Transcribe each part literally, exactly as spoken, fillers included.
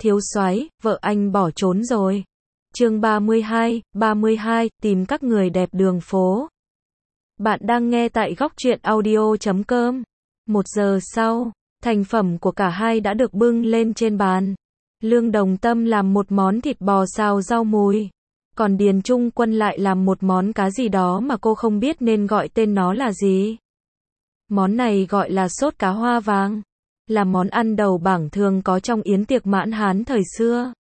thiếu soái, vợ anh bỏ trốn rồi. Chương ba mươi hai, ba mươi hai, tìm các người đẹp đường phố. Bạn đang nghe tại góc truyện audio chấm com. Một giờ sau, thành phẩm của cả hai đã được bưng lên trên bàn. Lương Đồng Tâm làm một món thịt bò xào rau mùi. Còn Điền Trung Quân lại làm một món cá gì đó mà cô không biết nên gọi tên nó là gì. Món này gọi là sốt cá hoa vàng. Là món ăn đầu bảng thường có trong yến tiệc mãn hán thời xưa.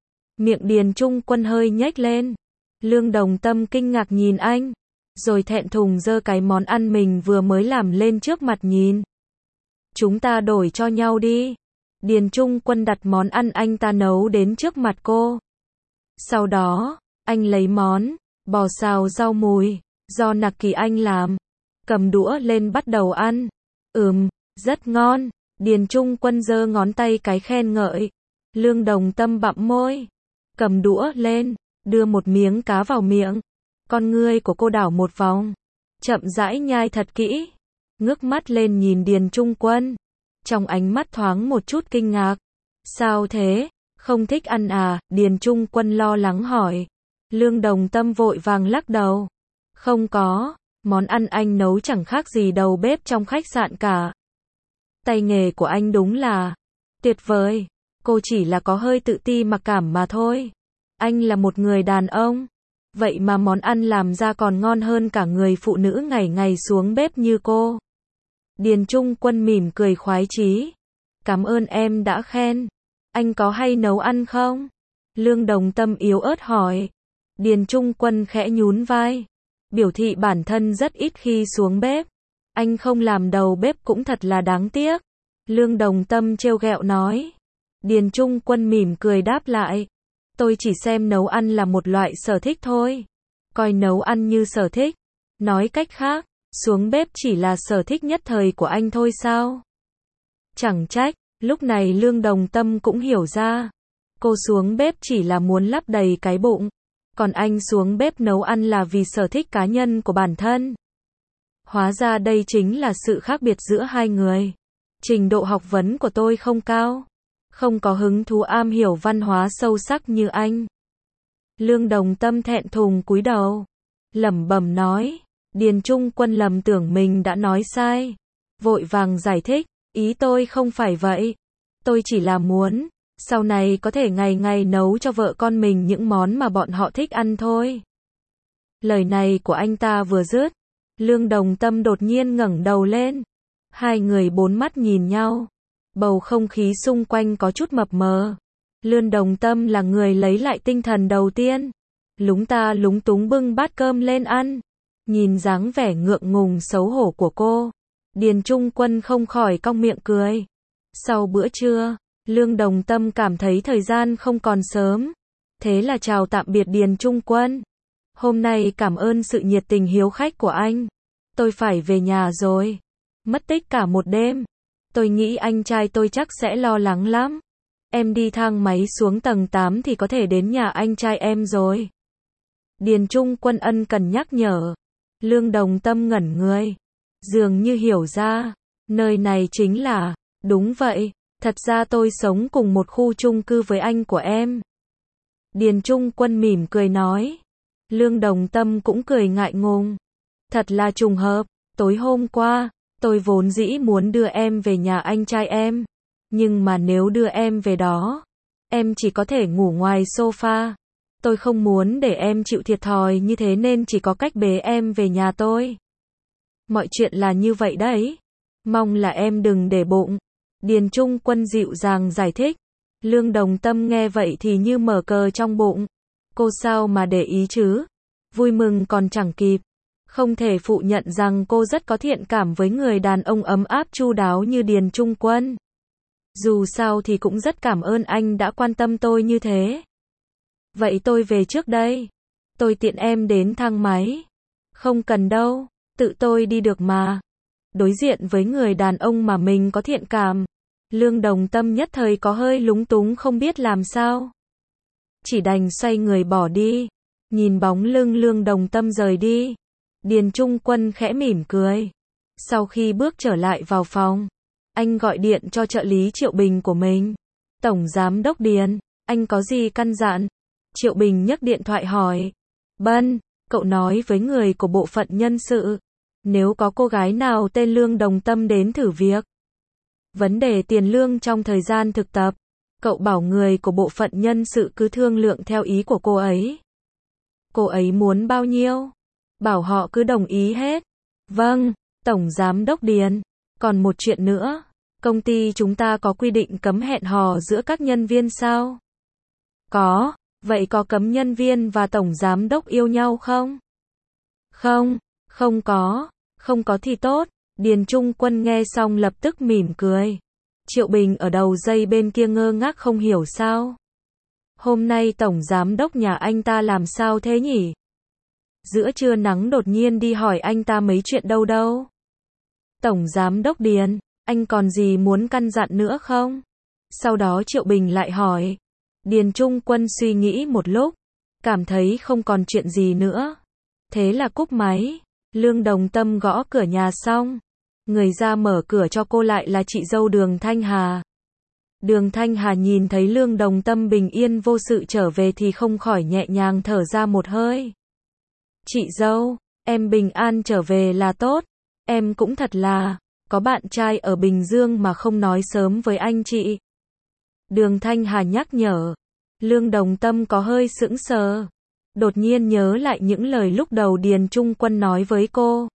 Miệng Điền Trung Quân hơi nhếch lên. Lương Đồng Tâm kinh ngạc nhìn anh. Rồi thẹn thùng giơ cái món ăn mình vừa mới làm lên trước mặt nhìn. Chúng ta đổi cho nhau đi. Điền Trung Quân đặt món ăn anh ta nấu đến trước mặt cô. Sau đó, anh lấy món bò xào rau mùi do Nặc Kỳ Anh làm, cầm đũa lên bắt đầu ăn. Ừm, rất ngon. Điền Trung Quân giơ ngón tay cái khen ngợi. Lương Đồng Tâm bặm môi, cầm đũa lên, đưa một miếng cá vào miệng. Con ngươi của cô đảo một vòng, chậm rãi nhai thật kỹ, ngước mắt lên nhìn Điền Trung Quân. Trong ánh mắt thoáng một chút kinh ngạc. Sao thế, không thích ăn à? Điền Trung Quân lo lắng hỏi. Lương Đồng Tâm vội vàng lắc đầu. Không có, món ăn anh nấu chẳng khác gì đầu bếp trong khách sạn cả. Tay nghề của anh đúng là tuyệt vời. Cô chỉ là có hơi tự ti mặc cảm mà thôi. Anh là một người đàn ông, vậy mà món ăn làm ra còn ngon hơn cả người phụ nữ ngày ngày xuống bếp như cô. Điền Trung Quân mỉm cười khoái chí. Cảm ơn em đã khen. Anh có hay nấu ăn không? Lương Đồng Tâm yếu ớt hỏi. Điền Trung Quân khẽ nhún vai, biểu thị bản thân rất ít khi xuống bếp. Anh không làm đầu bếp cũng thật là đáng tiếc. Lương Đồng Tâm trêu ghẹo nói. Điền Trung Quân mỉm cười đáp lại. Tôi chỉ xem nấu ăn là một loại sở thích thôi. Coi nấu ăn như sở thích. Nói cách khác, xuống bếp chỉ là sở thích nhất thời của anh thôi sao? Chẳng trách, lúc này Lương Đồng Tâm cũng hiểu ra. Cô xuống bếp chỉ là muốn lấp đầy cái bụng. Còn anh xuống bếp nấu ăn là vì sở thích cá nhân của bản thân. Hóa ra đây chính là sự khác biệt giữa hai người. Trình độ học vấn của tôi không cao. Không có hứng thú am hiểu văn hóa sâu sắc như anh. Lương Đồng Tâm thẹn thùng cúi đầu, lẩm bẩm nói. Điền Trung Quân lầm tưởng mình đã nói sai, vội vàng giải thích. Ý tôi không phải vậy. Tôi chỉ là muốn sau này có thể ngày ngày nấu cho vợ con mình những món mà bọn họ thích ăn thôi. Lời này của anh ta vừa dứt, Lương Đồng Tâm đột nhiên ngẩng đầu lên. Hai người bốn mắt nhìn nhau. Bầu không khí xung quanh có chút mập mờ. Lương Đồng Tâm là người lấy lại tinh thần đầu tiên. Lúng ta lúng túng bưng bát cơm lên ăn. Nhìn dáng vẻ ngượng ngùng xấu hổ của cô, Điền Trung Quân không khỏi cong miệng cười. Sau bữa trưa, Lương Đồng Tâm cảm thấy thời gian không còn sớm. Thế là chào tạm biệt Điền Trung Quân. Hôm nay cảm ơn sự nhiệt tình hiếu khách của anh. Tôi phải về nhà rồi. Mất tích cả một đêm. Tôi nghĩ anh trai tôi chắc sẽ lo lắng lắm. Em đi thang máy xuống tầng tám thì có thể đến nhà anh trai em rồi. Điền Trung Quân ân cần nhắc nhở. Lương Đồng Tâm ngẩn người, dường như hiểu ra. Nơi này chính là... Đúng vậy, thật ra tôi sống cùng một khu chung cư với anh của em. Điền Trung Quân mỉm cười nói. Lương Đồng Tâm cũng cười ngại ngùng. Thật là trùng hợp, tối hôm qua, tôi vốn dĩ muốn đưa em về nhà anh trai em. Nhưng mà nếu đưa em về đó, em chỉ có thể ngủ ngoài sofa. Tôi không muốn để em chịu thiệt thòi như thế nên chỉ có cách bế em về nhà tôi. Mọi chuyện là như vậy đấy. Mong là em đừng để bụng. Điền Trung Quân dịu dàng giải thích. Lương Đồng Tâm nghe vậy thì như mở cờ trong bụng. Cô sao mà để ý chứ? Vui mừng còn chẳng kịp. Không thể phủ nhận rằng cô rất có thiện cảm với người đàn ông ấm áp chu đáo như Điền Trung Quân. Dù sao thì cũng rất cảm ơn anh đã quan tâm tôi như thế. Vậy tôi về trước đây. Tôi tiện em đến thang máy. Không cần đâu, tự tôi đi được mà. Đối diện với người đàn ông mà mình có thiện cảm, Lương Đồng Tâm nhất thời có hơi lúng túng không biết làm sao. Chỉ đành xoay người bỏ đi. Nhìn bóng lưng Lương Đồng Tâm rời đi, Điền Trung Quân khẽ mỉm cười. Sau khi bước trở lại vào phòng, anh gọi điện cho trợ lý Triệu Bình của mình. Tổng Giám đốc Điền, anh có gì căn dặn? Triệu Bình nhấc điện thoại hỏi. Bân, cậu nói với người của bộ phận nhân sự. Nếu có cô gái nào tên Lương Đồng Tâm đến thử việc. Vấn đề tiền lương trong thời gian thực tập. Cậu bảo người của bộ phận nhân sự cứ thương lượng theo ý của cô ấy. Cô ấy muốn bao nhiêu? Bảo họ cứ đồng ý hết. Vâng, Tổng Giám đốc Điền. Còn một chuyện nữa. Công ty chúng ta có quy định cấm hẹn hò giữa các nhân viên sao? Có, vậy có cấm nhân viên và Tổng Giám đốc yêu nhau không? Không, không có, không có thì tốt. Điền Trung Quân nghe xong lập tức mỉm cười. Triệu Bình ở đầu dây bên kia ngơ ngác không hiểu sao. Hôm nay Tổng Giám đốc nhà anh ta làm sao thế nhỉ? Giữa trưa nắng đột nhiên đi hỏi anh ta mấy chuyện đâu đâu. Tổng Giám đốc Điền, anh còn gì muốn căn dặn nữa không? Sau đó Triệu Bình lại hỏi. Điền Trung Quân suy nghĩ một lúc, cảm thấy không còn chuyện gì nữa. Thế là cúp máy. Lương Đồng Tâm gõ cửa nhà xong. Người ra mở cửa cho cô lại là chị dâu Đường Thanh Hà. Đường Thanh Hà nhìn thấy Lương Đồng Tâm bình yên vô sự trở về thì không khỏi nhẹ nhàng thở ra một hơi. Chị dâu, em bình an trở về là tốt. Em cũng thật là, có bạn trai ở Bình Dương mà không nói sớm với anh chị. Đường Thanh Hà nhắc nhở. Lương Đồng Tâm có hơi sững sờ. Đột nhiên nhớ lại những lời lúc đầu Điền Trung Quân nói với cô.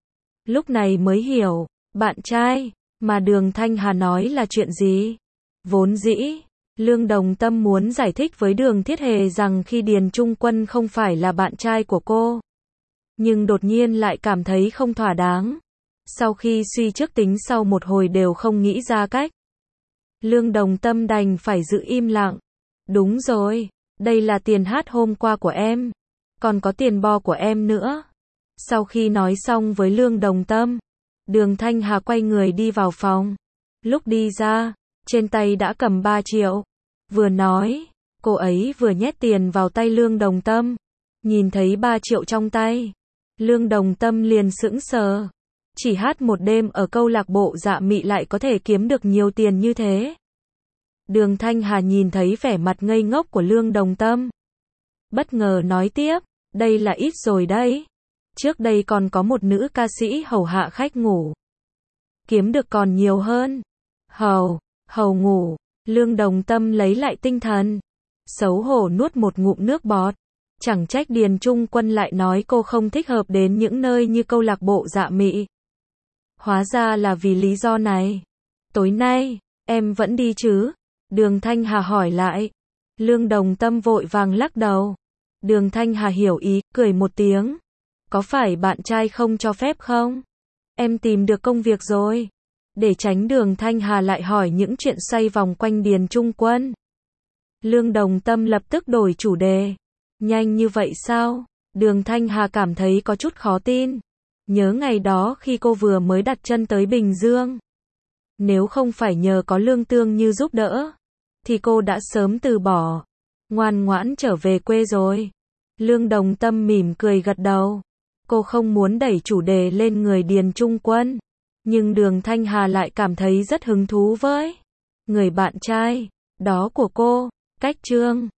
Lúc này mới hiểu, bạn trai, mà Đường Thanh Hà nói là chuyện gì? Vốn dĩ, Lương Đồng Tâm muốn giải thích với Đường Thiết Hề rằng khi Điền Trung Quân không phải là bạn trai của cô. Nhưng đột nhiên lại cảm thấy không thỏa đáng. Sau khi suy trước tính sau một hồi đều không nghĩ ra cách. Lương Đồng Tâm đành phải giữ im lặng. Đúng rồi, đây là tiền hát hôm qua của em. Còn có tiền bo của em nữa. Sau khi nói xong với Lương Đồng Tâm, Đường Thanh Hà quay người đi vào phòng. Lúc đi ra, trên tay đã cầm ba triệu. Vừa nói, cô ấy vừa nhét tiền vào tay Lương Đồng Tâm. Nhìn thấy ba triệu trong tay, Lương Đồng Tâm liền sững sờ. Chỉ hát một đêm ở câu lạc bộ Dạ Mị lại có thể kiếm được nhiều tiền như thế. Đường Thanh Hà nhìn thấy vẻ mặt ngây ngốc của Lương Đồng Tâm. Bất ngờ nói tiếp, đây là ít rồi đấy. Trước đây còn có một nữ ca sĩ hầu hạ khách ngủ. Kiếm được còn nhiều hơn. Hầu, hầu ngủ. Lương Đồng Tâm lấy lại tinh thần. Xấu hổ nuốt một ngụm nước bọt. Chẳng trách Điền Trung Quân lại nói cô không thích hợp đến những nơi như câu lạc bộ Dạ Mị. Hóa ra là vì lý do này. Tối nay, em vẫn đi chứ? Đường Thanh Hà hỏi lại. Lương Đồng Tâm vội vàng lắc đầu. Đường Thanh Hà hiểu ý, cười một tiếng. Có phải bạn trai không cho phép không? Em tìm được công việc rồi. Để tránh Đường Thanh Hà lại hỏi những chuyện xoay vòng quanh Điền Trung Quân. Lương Đồng Tâm lập tức đổi chủ đề. Nhanh như vậy sao? Đường Thanh Hà cảm thấy có chút khó tin. Nhớ ngày đó khi cô vừa mới đặt chân tới Bình Dương. Nếu không phải nhờ có Lương Tương Như giúp đỡ, thì cô đã sớm từ bỏ. Ngoan ngoãn trở về quê rồi. Lương Đồng Tâm mỉm cười gật đầu. Cô không muốn đẩy chủ đề lên người Điền Trung Quân. Nhưng Đường Thanh Hà lại cảm thấy rất hứng thú với người bạn trai đó của cô. Cách chương